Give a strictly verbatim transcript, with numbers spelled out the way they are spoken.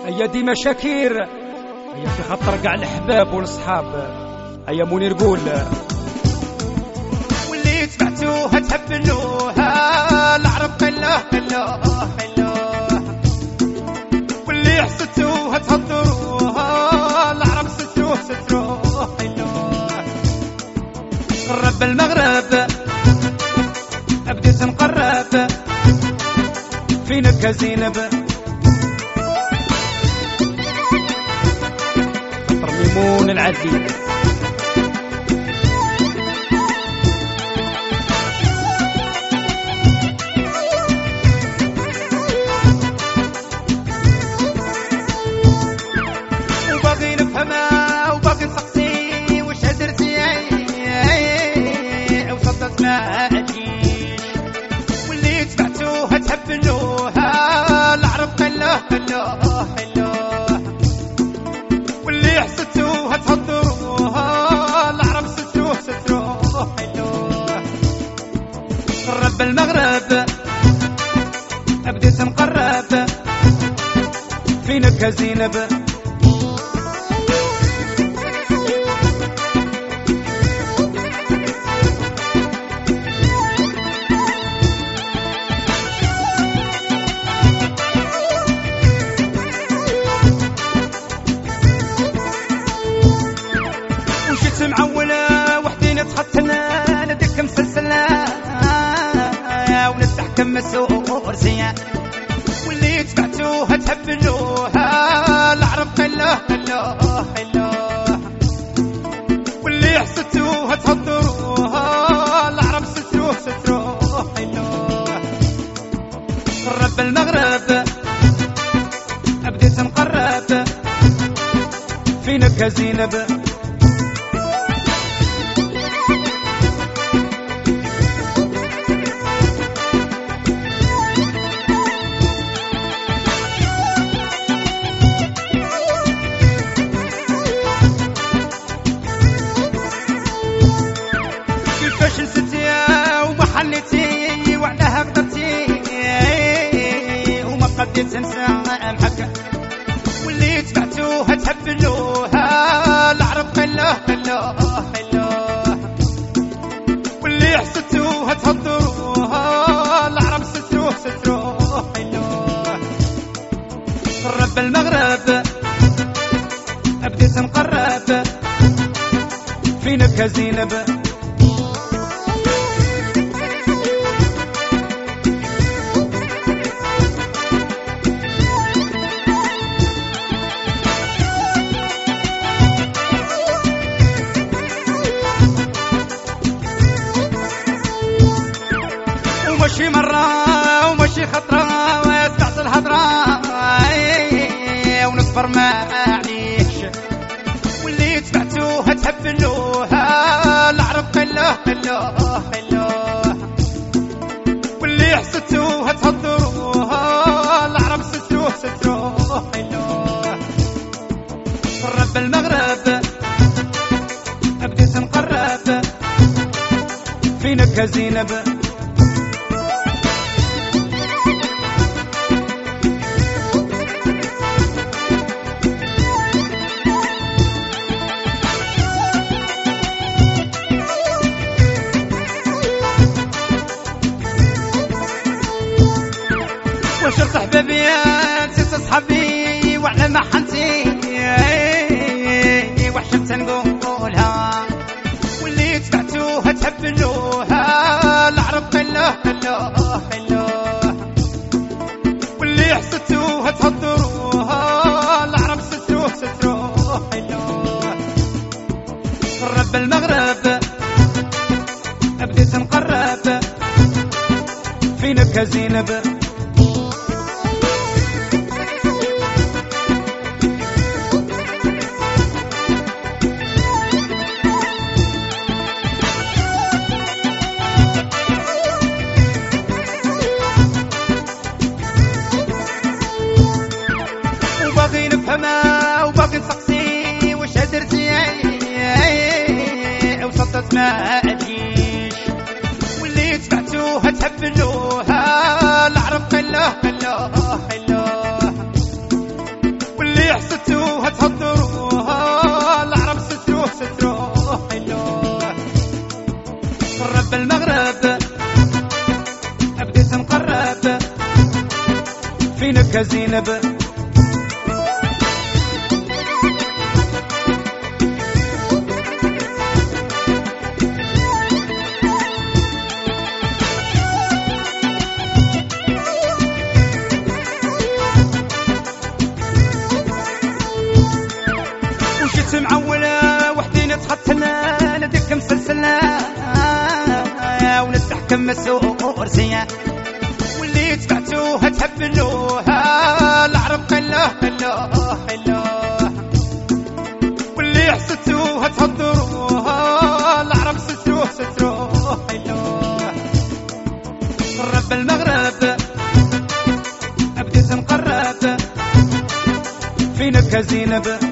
هيا ديما شاكير، هيا في خطر كاع الحباب والصحاب. هيا منير قول واللي تبعتوها تحبلوها العرب خلوه خلوه خلوه، واللي حسدتوها تهضروها العرب ستروه ستروه خلوه. قرب المغرب بديت نقرب فينك يا زينب، خطر ميمون العدي. وباغي نفهمها وباغي نسقسي واش درتي وصدت ما اجيش، واللي تبعتوها تهبلوها العرب خلوه خلوه خلوه، واللي حسدتوها تهضروها العرب ستروه ستروه خلوه. قرب المغرب بديت نقرب فينك يا زينب، وشت معولة وحدين تختنا ندك مسلسلة ونتحكم مسؤول زيان، واللي تبعتوها تهبلوها العرب خلوه خلوه خلوه، واللي حسدتوها تهضروها العرب ستروه ستروه خلوه. قرب المغرب بديت نقرب فينك يا زينب، كيفاش نسيتي وما حنيتي وعلاها قدرتي وما قدرت ننسى محكا، واللي تبعتوها تهبلوها العرب خلوه خلوه خلوه، واللي حسدتوها تهضروها العرب ستروه ستروه خلوه. قرب المغرب بديت نقرب فينك يا زينب، ومشي مرة ومشي خطرة وسعت الهضرة ونصبر معليش، واللي تبعتوها تهبلوها العرب خلوه خلوه خلوه، واللي حسدتوها تهضروها العرب ستروه ستروه خلوه. قرب المغرب بديت نقرب فينك يا زينب، وشرت حبابي نسيت صحابي وعلى ما حنتي وحشت نقولها، واللي تبعتوها تهبلوها العرب خلوه خلوه خلوه، واللي حسدتوها تهضروها العرب ستروه ستروه خلوه. قرب المغرب بديت نقرب فينك يا زينب، وباغي نفهمها وباغي نسقسي واش درتي وصدت ما اجيش، واللي تبعتوها تهبلوها العرب خلوه خلوه خلوه، نكا زينب. وجيت معولة وحدي نتخطلة ندك مسلسلة ونتحكم مسؤول رزيان واللي تبعتوها تحبلوها العرب خلوه خلوه خلوه واللي حسدتوها تهضروها العرب ستروه ستروه خلوه. قرب المغرب بديت نقرب في نكا زينب.